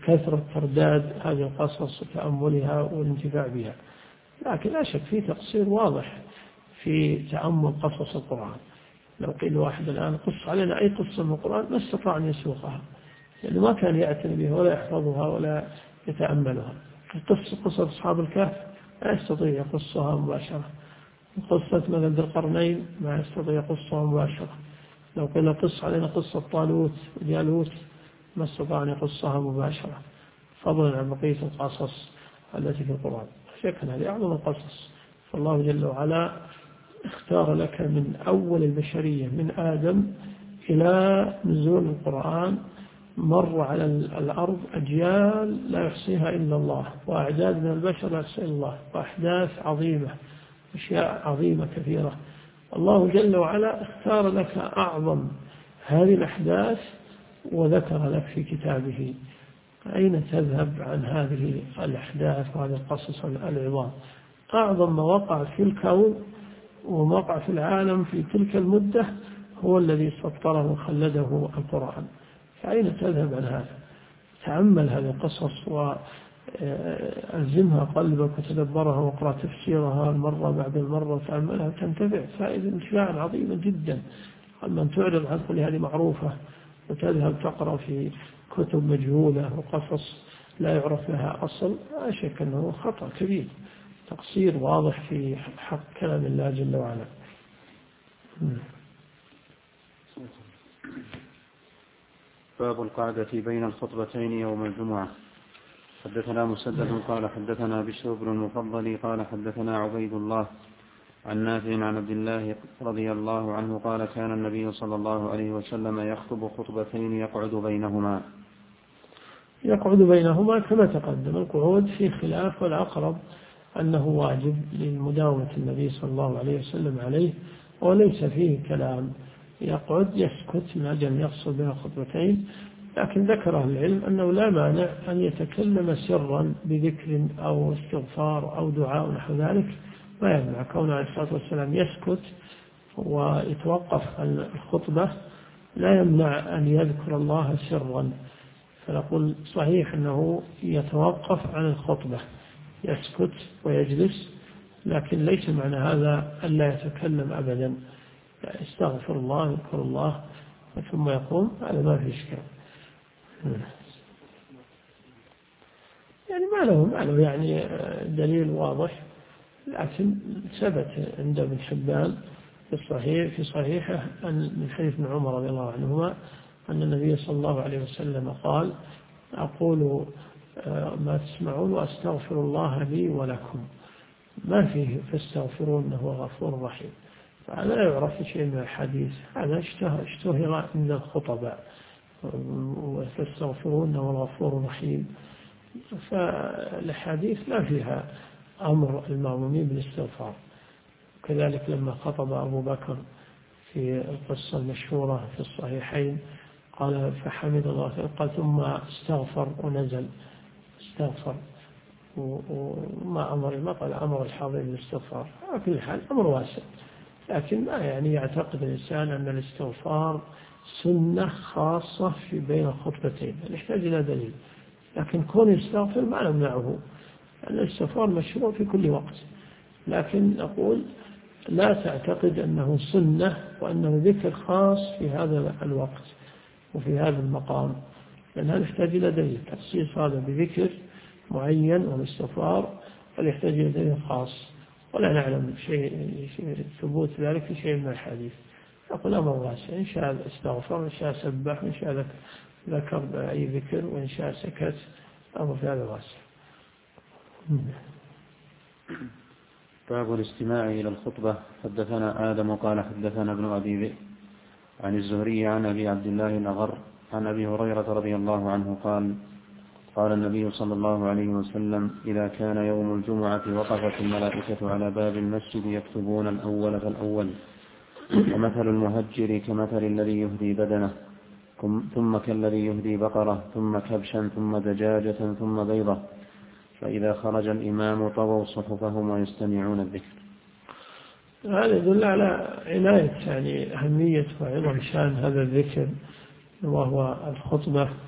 كثرة ترداد هذه القصص وتأملها والانتفاع بها. لكن لا شك في تقصير واضح في تأمل قصص القرآن. لو قيل واحد الآن قص علينا أي قصة من القرآن ما استطاع أن يسوقها، لأنه ما كان يعتني بها ولا يحفظها ولا يتأملها. قصة أصحاب الكهف لا يستطيع يقصها مباشرة. قصة مثل ذي القرنين ما يستطيع يقصها مباشرة. لو قيل قص علينا قصة طالوت وجالوت ما استطاع أن يقصها مباشرة، فضلا عن بقية القصص التي في القرآن. شكرا، هذه أعظم القصص. فالله جل وعلا اختار لك من أول البشرية من آدم إلى نزول القرآن مر على الأرض أجيال لا يحصيها إلا الله، وأعداد من البشر لا يحصيها إلا الله، وأحداث عظيمة، أشياء عظيمة كثيرة. الله جل وعلا اختار لك أعظم هذه الأحداث وذكر لك في كتابه. أين تذهب عن هذه الأحداث وهذه القصص العظام؟ أعظم ما وقع في الكون وما وقع في العالم في تلك المدة هو الذي سطره وخلده القرآن. فأين تذهب عن هذا؟ تأمل هذه القصص وألزمها قلبك وتدبرها واقرأ تفسيرها المرة بعد المرة وتأملها تنتفع فائدة انتفاعا عظيما جدا. أما أن تعرض عن كل هذه معروفة وتذهب تقرأ في كتب مجهولة وقصص لا يعرف لها أصل، لا شك أنه خطأ كبير، تقصير واضح في حق كلام الله جل وعلا. باب القعدة بين الخطبتين يوم الجمعة. حدثنا مسدد قال حدثنا بشر بن المفضل قال حدثنا عبيد الله عن نافع عن عبد الله رضي الله عنه قال كان النبي صلى الله عليه وسلم يخطب خطبتين يقعد بينهما كما تقدم. القعود في خلاف، والأقرب أنه واجب لمداومة النبي صلى الله عليه وسلم عليه، وليس فيه كلام. يقعد يسكت من أجل أن يفصل بين الخطبتين. لكن ذكر أهل العلم أنه لا مانع أن يتكلم سرا بذكر أو استغفار أو دعاء نحو ذلك، ما يمنع. كونه عليه الصلاة والسلام يسكت ويتوقف عن الخطبة لا يمنع أن يذكر الله سرا. فنقول صحيح أنه يتوقف عن الخطبة، يسكت ويجلس، لكن ليس معنى هذا أن لا يتكلم أبدا. استغفر الله يذكر الله ثم يقوم، هذا ما في إشكال. يعني ما له يعني دليل واضح، لكن ثبت عند ابن حبان في صحيحه من حديث ابن عمر رضي الله عنهما أن النبي صلى الله عليه وسلم قال أقول ما تسمعون وأستغفر الله لي ولكم، ما فيه فاستغفرون إنه غفور رحيم. فهذا لا يعرف شيء من الحديث، هذا اشتهر عند الخطباء، فاستغفرون إنه الغفور الرحيم. فالحديث لا فيها أمر المأمومين بالاستغفار. كذلك لما خطب أبو بكر في القصة المشهورة في الصحيحين قال فحمد الله قال ثم استغفر ونزل استغفر، وما قال أمر الحاضر بالاستغفار. على كل حال أمر واسع، لكن ما يعني يعتقد الإنسان أن الاستغفار سنة خاصة في بين الخطبتين، يحتاج إلى دليل. لكن كون يستغفر ما نمنعه، لأن الاستغفار مشروع في كل وقت، لكن نقول لا تعتقد أنه سنة وأنه ذكر خاص في هذا الوقت وفي هذا المقام، لأن هذا يحتاج إلى دليل. تخصيص هذا بذكر معين والاستغفار يحتاج إلى دليل خاص، ولا نعلم شيء ثبوت ذلك في شيء من الحديث. نقول أمر واسع، إن شاء استغفر وإن شاء سبح وإن شاء ذكر بأي ذكر وإن شاء سكت، أمر في هذا واسع. باب الاستماع إلى الخطبة. حدثنا آدم قال حدثنا ابن أبي ذئب عن الزهري عن أبي عبد الله الأغر عن أبي هريرة رضي الله عنه قال النبي صلى الله عليه وسلم إذا كان يوم الجمعة وقفت الملائكة على باب المسجد يكتبون الأول فالأول، ومثل المهجر كمثل الذي يهدي بدنه ثم كالذي يهدي بقرة ثم كبشا ثم دجاجة ثم بيضة، فإذا خرج الإمام طووا صحفهم ويستمعون الذكر. هذا يدل على عناية يعني أهمية وعظم شان هذا الذكر وهو الخطبة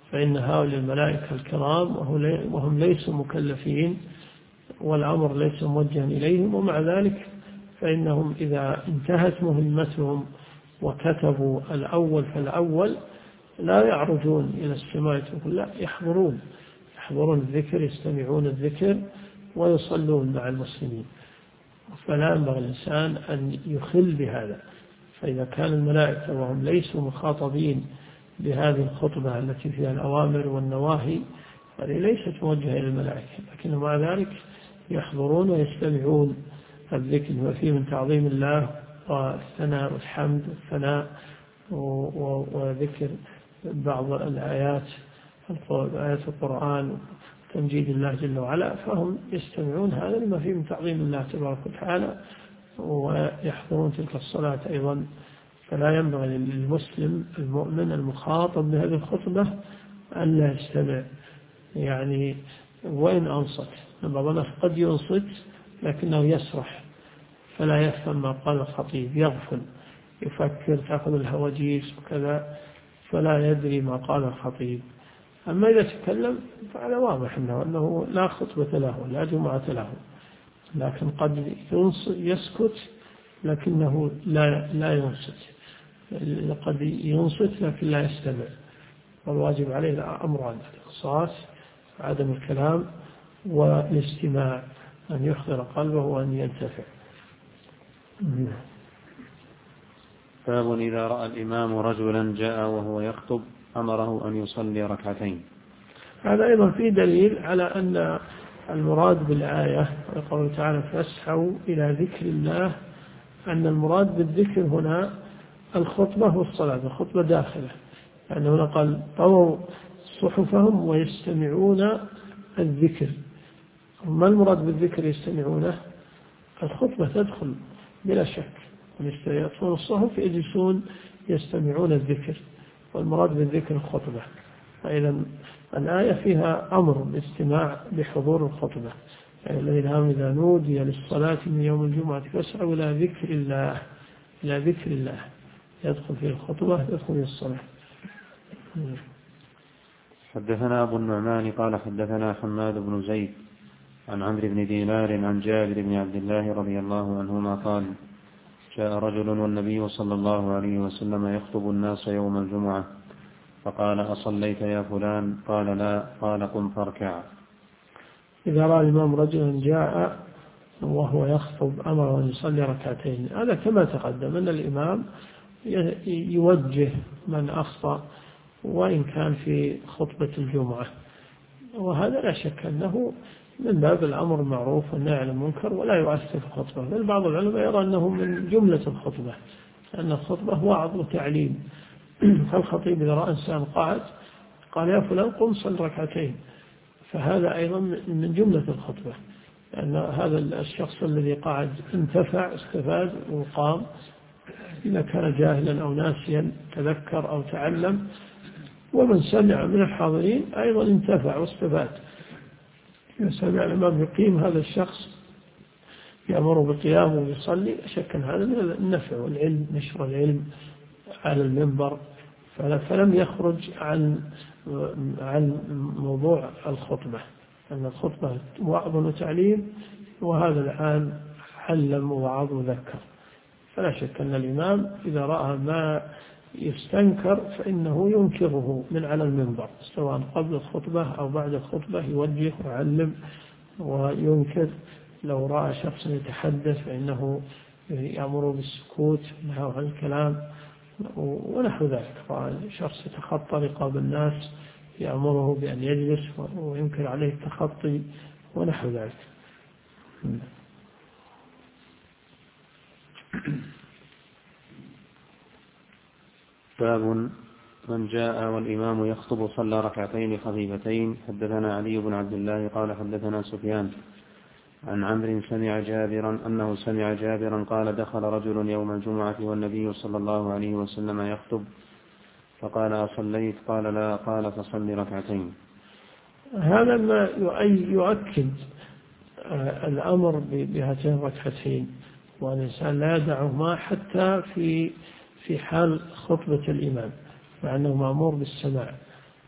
فإن هؤلاء الملائكة الكرام وهم ليسوا مكلفين والأمر ليس موجها إليهم، ومع ذلك فإنهم إذا انتهت مهمتهم وكتبوا الأول فالأول لا يعرجون إلى السماء، لا يحضرون الذكر، يستمعون الذكر ويصلون مع المسلمين. فلا ينبغي الإنسان أن يخل بهذا. فإذا كان الملائكة وهم ليسوا مخاطبين بهذه الخطبة التي فيها الأوامر والنواهي، هذه ليست موجهة إلى الملائكة، لكن مع ذلك يحضرون ويستمعون الذكر، وفيه من تعظيم الله والثناء والحمد والثناء وذكر بعض الآيات القرآن تمجيد الله جل وعلا، فهم يستمعون هذا لما فيه من تعظيم الله تبارك وتعالى ويحضرون تلك الصلاة أيضا. فلا ينبغي للمسلم المؤمن المخاطب بهذه الخطبة أن لا يستمع، يعني وإن أنصت. بعض الناس قد ينصت لكنه يسرح فلا يفهم ما قال الخطيب، يغفل يفكر، تأخذ الهواجيس وكذا، فلا يدري ما قال الخطيب. أما إذا تكلم فعلى واضح أنه لا خطبة له لا جمعة له، لكن قد يسكت لكنه لا ينصت، قد ينصت لكن لا يستمع. والواجب عليه أمران: الإخصاص عدم الكلام، والاستماع أن يحضر قلبه وأن ينتفع. باب إذا رأى الإمام رجلا جاء وهو يخطب أمره أن يصلي ركعتين. هذا أيضا فيه دليل على أن المراد بالآية قوله تعالى فاسعوا إلى ذكر الله، أن المراد بالذكر هنا الخطبة والصلاة. الخطبة داخلة، لأنه هنا قال طووا صحفهم ويستمعون الذكر. ما المراد بالذكر يستمعونه؟ الخطبة تدخل بلا شك، يطفون الصحف يجلسون يستمعون الذكر، والمراد بالذكر الخطبة. فإذا الآية فيها أمر بالاستماع بحضور الخطبة، يعني الذين آمنوا إذا نودي للصلاة من يوم الجمعة فاسعوا إلى ذكر الله، إلى ذكر الله، يدخل فيه الخطبة يدخل فيه الصلاة. حدثنا أبو النعمان قال حدثنا حماد بن زيد عن عمرو بن دينار عن جابر بن عبد الله رضي الله عنهما قال جاء رجل والنبي صلى الله عليه وسلم يخطب الناس يوم الجمعة فقال أصليت يا فلان؟ قال لا. قال قم فاركع. إذا رأى الإمام رجلا جاء وهو يخطب أمره أن يصلي ركعتين. هذا كما تقدم أن الإمام يوجه من أخطأ وإن كان في خطبة الجمعة، وهذا لا شك أنه من باب الأمر المعروف والنهي عن المنكر ولا يؤثر في الخطبة. بل بعض العلماء يرى أنه من جملة الخطبة، لأن الخطبة وعظ وتعليم. فالخطيب إذا رأى إنسان قاعد قال يا فلان قم صل ركعتين، فهذا أيضا من جملة الخطبة، لأن هذا الشخص الذي قاعد انتفع استفاد وقام. إذا كان جاهلا أو ناسيا تذكر أو تعلم، ومن سمع من الحاضرين أيضا انتفع واستفاد. إذا سمع الإمام يقيم هذا الشخص يأمر بقيامه ويصلي، شك هذا من النفع والعلم، نشر العلم على المنبر، فلم يخرج عن موضوع الخطبة، أن الخطبة وعظ وتعليم، وهذا الآن علم ووعظ وذكر. فلا شك أن الإمام إذا رأى ما يستنكر فإنه ينكره من على المنبر، سواء قبل الخطبة أو بعد الخطبة، يوجه ويعلم وينكر. لو رأى شخصا يتحدث فإنه يأمر بالسكوت نحو عن الكلام ونحو ذلك. رأى شخص يتخطى رقاب الناس يأمره بأن يجلس وينكر عليه التخطي ونحو ذلك. باب من جاء والإمام يخطب صلى ركعتين خفيفتين. حدثنا علي بن عبد الله قال حدثنا سفيان عن عمرو سمع جابرا أنه سمع جابرا قال دخل رجل يوم الجمعة والنبي صلى الله عليه وسلم يخطب فقال أصليت؟ قال لا. قال فصل ركعتين. هذا ما يؤكد الأمر بهاتين الركعتين، والإنسان لا يدعهما حتى في حال خطبة الإمام، مع أنه مأمور بالسماع.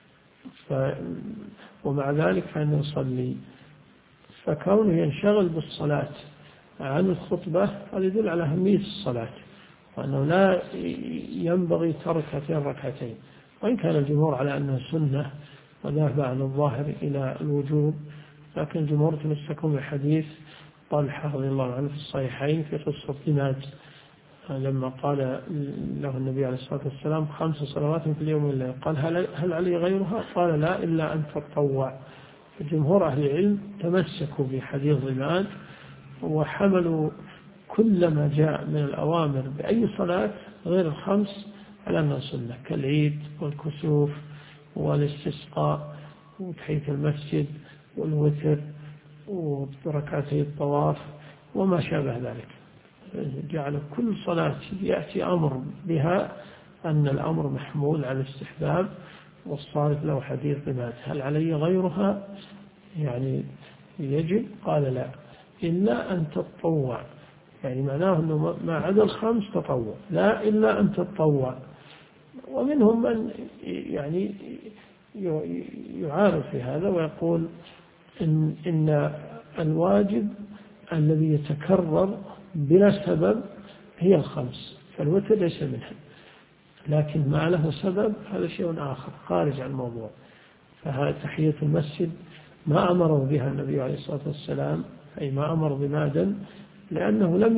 ومع ذلك فإنه يصلي. فكونه ينشغل بالصلاة عن الخطبة هذا يدل على أهمية الصلاة، وأنه لا ينبغي ترك هاتين الركعتين، وإن كان الجمهور على أنها سنة وذهب عن الظاهر إلى الوجوب، لكن الجمهور تمسكوا بحديث طلحة رضي الله عنه في الصحيحين في قصة دماج لما قال له النبي عليه الصلاة والسلام 5 صلوات في اليوم والليلة، قال هل علي غيرها؟ قال لا إلا أن تتطوع. جمهور أهل العلم تمسكوا بحديث دماج وحملوا كل ما جاء من الأوامر بأي صلاة غير ال5 على أنها سنة، كالعيد والكسوف والاستسقاء وتحية المسجد والوتر وركعتي الطواف وما شابه ذلك. جعل كل صلاة يأتي أمر بها أن الأمر محمول على الاستحباب، والصارف له حديث دماج هل علي غيرها يعني يجب؟ قال لا إلا أن تتطوع، يعني معناه أنه ما عدا ال5 تطوع، لا إلا أن تتطوع. ومنهم من يعني يعارض في هذا ويقول إن الواجب الذي يتكرر بلا سبب هي ال5، فالوتر ليس منها، لكن ما له سبب هذا شيء آخر خارج عن الموضوع. فهذا تحية المسجد ما أمره بها النبي عليه الصلاة والسلام، أي ما أمر بماذا، لأنه لم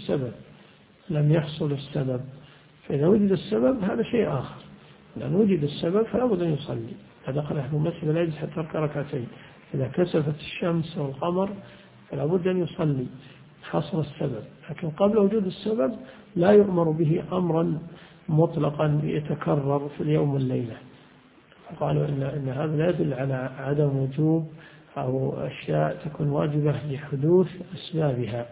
يحصل السبب. فإذا وجد السبب هذا شيء آخر، لأن وجد السبب فلا بد أن يصلي. إذا دخل أهل المسجد لا يجلس حتى يركع ركعتين، إذا كسفت الشمس والقمر فلا بد أن يصلي حصل السبب، لكن قبل وجود السبب لا يؤمر به أمرا مطلقا يتكرر في اليوم والليلة. قالوا إن هذا لا يدل على عدم وجوب أو أشياء تكون واجبة لحدوث أسبابها،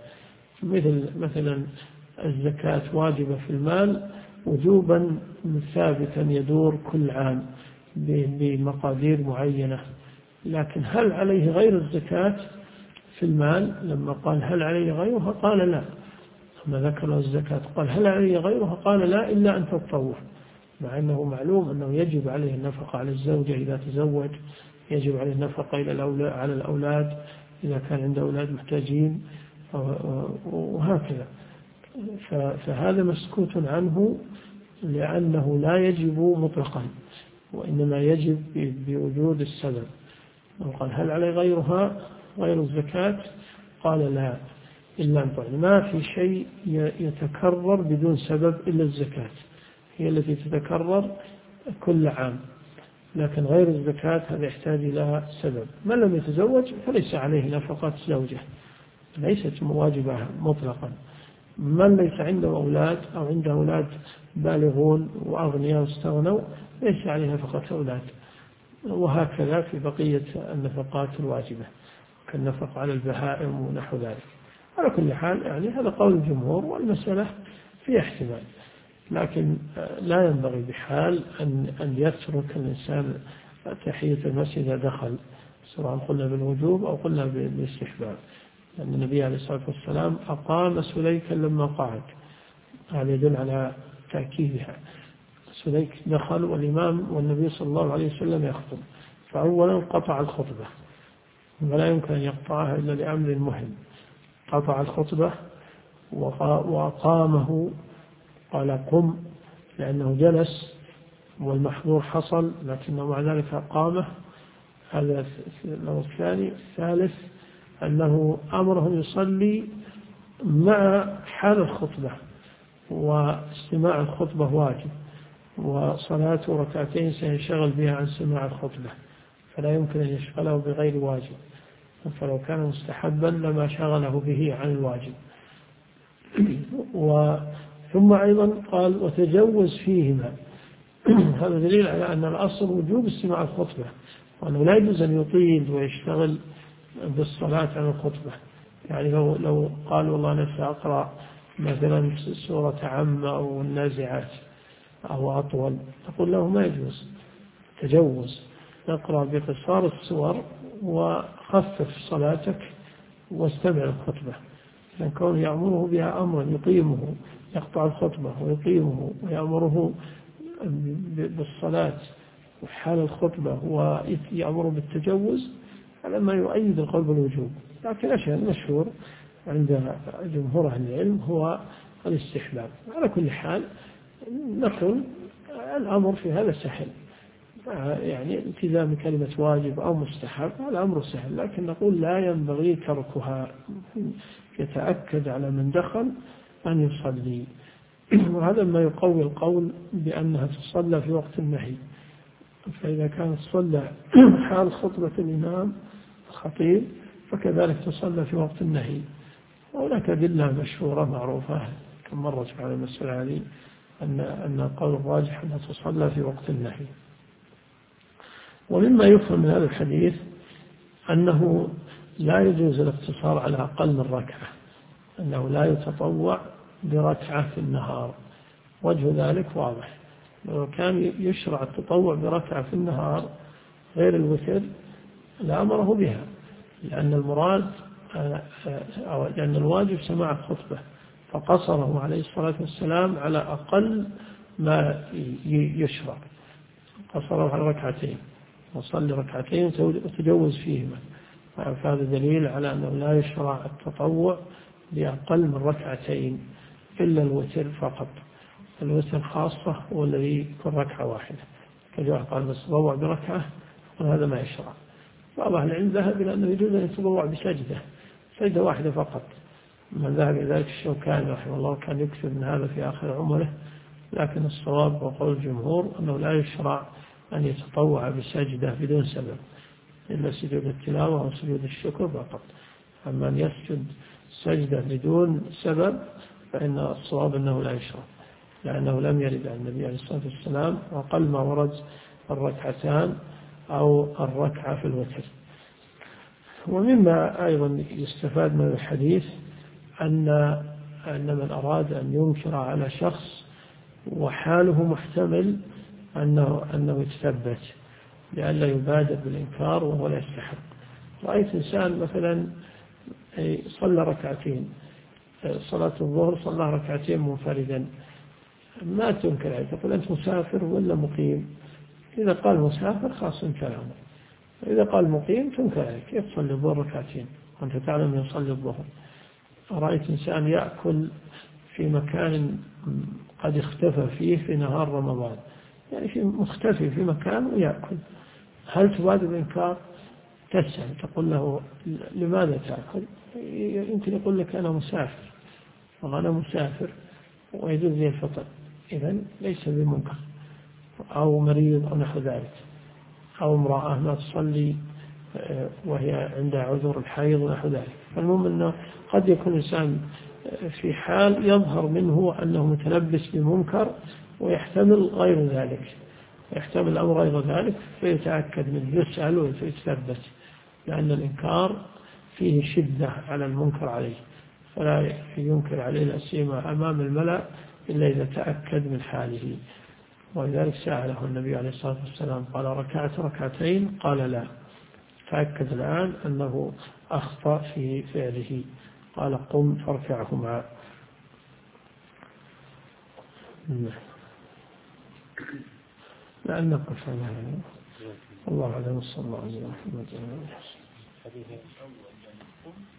مثلا الزكاة واجبة في المال وجوبا ثابتا يدور كل عام بمقادير معينة، لكن هل عليه غير الزكاة في المال؟ لما قال هل عليه غيرها قال لا، لما ذكر الزكاة قال هل عليه غيرها قال لا إلا أن تتطوع، مع أنه معلوم أنه يجب عليه النفقة على الزوجة إذا تزوج، يجب عليه النفقة على الأولاد إذا كان عنده أولاد محتاجين وهكذا. فهذا مسكوت عنه لأنه لا يجب مطلقا، وإنما يجب بوجود السبب. وقال هل عليه غيرها غير الزكاة قال لا إلا أن تطوع. ما في شيء يتكرر بدون سبب إلا الزكاة، هي التي تتكرر كل عام، لكن غير الزكاة هذا يحتاج إلى سبب. من لم يتزوج فليس عليه نفقة زوجة، ليست واجبة مطلقا. من ليس عنده أولاد أو عنده أولاد بالغون وأغنياء واستغنوا ليس عليه نفقة أولاد، وهكذا في بقية النفقات الواجبة كالنفق على البهائم ونحو ذلك. على كل حال يعني هذا قول الجمهور، والمسألة في احتمال، لكن لا ينبغي بحال أن يترك الإنسان تحية المسجد إذا دخل، سواء قلنا بالوجوب أو قلنا بالاستحباب، لأن النبي عليه الصلاة والسلام أقام سليكا لما قعد، هذا يدل على تأكيدها. سليك دخل والإمام والنبي صلى الله عليه وسلم يخطب، فأولا قطع الخطبة ولا يمكن أن يقطعها إلا لأمر مهم، قطع الخطبة وأقامه، قال قم لأنه جلس والمحظور حصل لكنه مع ذلك أقامه. هذا الأمر الثاني. الثالث أنه أمره يصلي مع حال الخطبة، واستماع الخطبة واجب، وصلاته ركعتين سينشغل بها عن سماع الخطبة، فلا يمكن أن يشغله بغير واجب، فلو كان مستحبا لما شغله به عن الواجب. ثم أيضا قال وتجوز فيهما هذا دليل على أن الأصل وجوب استماع الخطبة، وأنه لا يجوز أن يطيل ويشتغل بالصلاة عن الخطبة. يعني لو قال والله أنا سأقرأ مثلا سورة عامة أو النازعات أو أطول، تقول له ما يجوز، تجوز، اقرأ بقصار السور وخفف صلاتك واستمع الخطبة. لأن كونه يأمره بها أمرا يقيمه، يقطع الخطبة ويقيمه ويأمره بالصلاة وحال الخطبة ويأمر بالتجوز على ما يؤيد القول بالوجوب. لكن الأشياء المشهور عند جمهور أهل العلم هو الاستحباب. على كل حال نقول الأمر في هذا سهل، يعني التزام كلمة واجب أو مستحب الأمر سهل، لكن نقول لا ينبغي تركها، يتأكد على من دخل أن يصلي. وهذا ما يقوي القول بأنها تصلى في وقت النهي. فإذا كانت صلى حال خطبة الإمام الخطيب فكذلك تصلى في وقت النهي. وهناك أدلة مشهورة معروفة كم مرت على المسألة هذه أن القول الراجح أنها تصلى في وقت النهي. ومما يفهم من هذا الحديث أنه لا يجوز الاقتصار على أقل من ركعة، أنه لا يتطوع بركعة في النهار. وجه ذلك واضح، لو كان يشرع التطوع بركعة في النهار غير الوتر لأمره بها، لأن المراد أو لأن الواجب سماع الخطبة، فقصره عليه الصلاة والسلام على أقل ما يشرع، قصره على ركعتين وصلي ركعتين وتجوز فيهما. فهذا دليل على أنه لا يشرع التطوع بأقل من ركعتين إلا الوتر فقط. الوتر خاصة هو الذي يكون ركعة واحدة، كجوع قال بس تطوع بركعة وهذا ما يشرع. بعض أهل العلم ذهب إلى أنه يجوز أن يتطوع سجدة واحدة فقط. من ذهب إلى ذلك الشوكاني رحمه الله كان يكتب من هذا في آخر عمره، لكن الصواب وقول الجمهور أنه لا يشرع أن يتطوع بسجدة بدون سبب إلا سجود التلاوة أو سجود الشكر فقط. أما أن يسجد سجدة بدون سبب فإن الصواب أنه لا يشرع، لأنه لم يرد عن النبي عليه الصلاة والسلام، وقل ما ورد الركعتان أو الركعة في الوتر. ومما أيضا يستفاد من الحديث أن من أراد أن ينكر على شخص وحاله محتمل أنه يتثبت لئلا يبادر بالإنكار وهو لا يستحق. رأيت إنسان مثلا صلى ركعتين صلاة الظهر، صلى ركعتين منفردا، ما تنكر عليه، تقول أنت مسافر ولا مقيم؟ إذا قال مسافر خاص كلامه، إذا قال مقيم تنكر عليه، كيف تصلي الظهر ركعتين وأنت تعلم أن يصلي الظهر؟ رأيت إنسان يأكل في مكان قد اختفى فيه في نهار رمضان، يعني في مختفي في مكان ويأكل، هل تبادر بالإنكار؟ تسأل تقول له لماذا تأكل؟ يمكن يقول لك أنا مسافر، وأنا مسافر ويجوز لي الفطر، إذن ليس بمنكر. أو مريض أو نحو ذلك، أو امرأة ما تصلي وهي عندها عذر الحيض ونحو ذلك. فالمهم أنه قد يكون الإنسان في حال يظهر منه أنه متلبس بمنكر ويحتمل غير ذلك، يحتمل الأمر غير ذلك، فيتأكد منه، يسأل ويتثبت، لأن الإنكار فيه شدة على المنكر عليه، فلا ينكر عليه لا سيما أمام الملأ إلا إذا تأكد من حاله. ولذلك سأله النبي عليه الصلاة والسلام قال ركعت ركعتين؟ قال لا. تأكد الآن أنه أخطأ في فعله، قال قم فاركعهما. لأن نقف على هذا. الله أعلم، صلى الله عليه وسلم.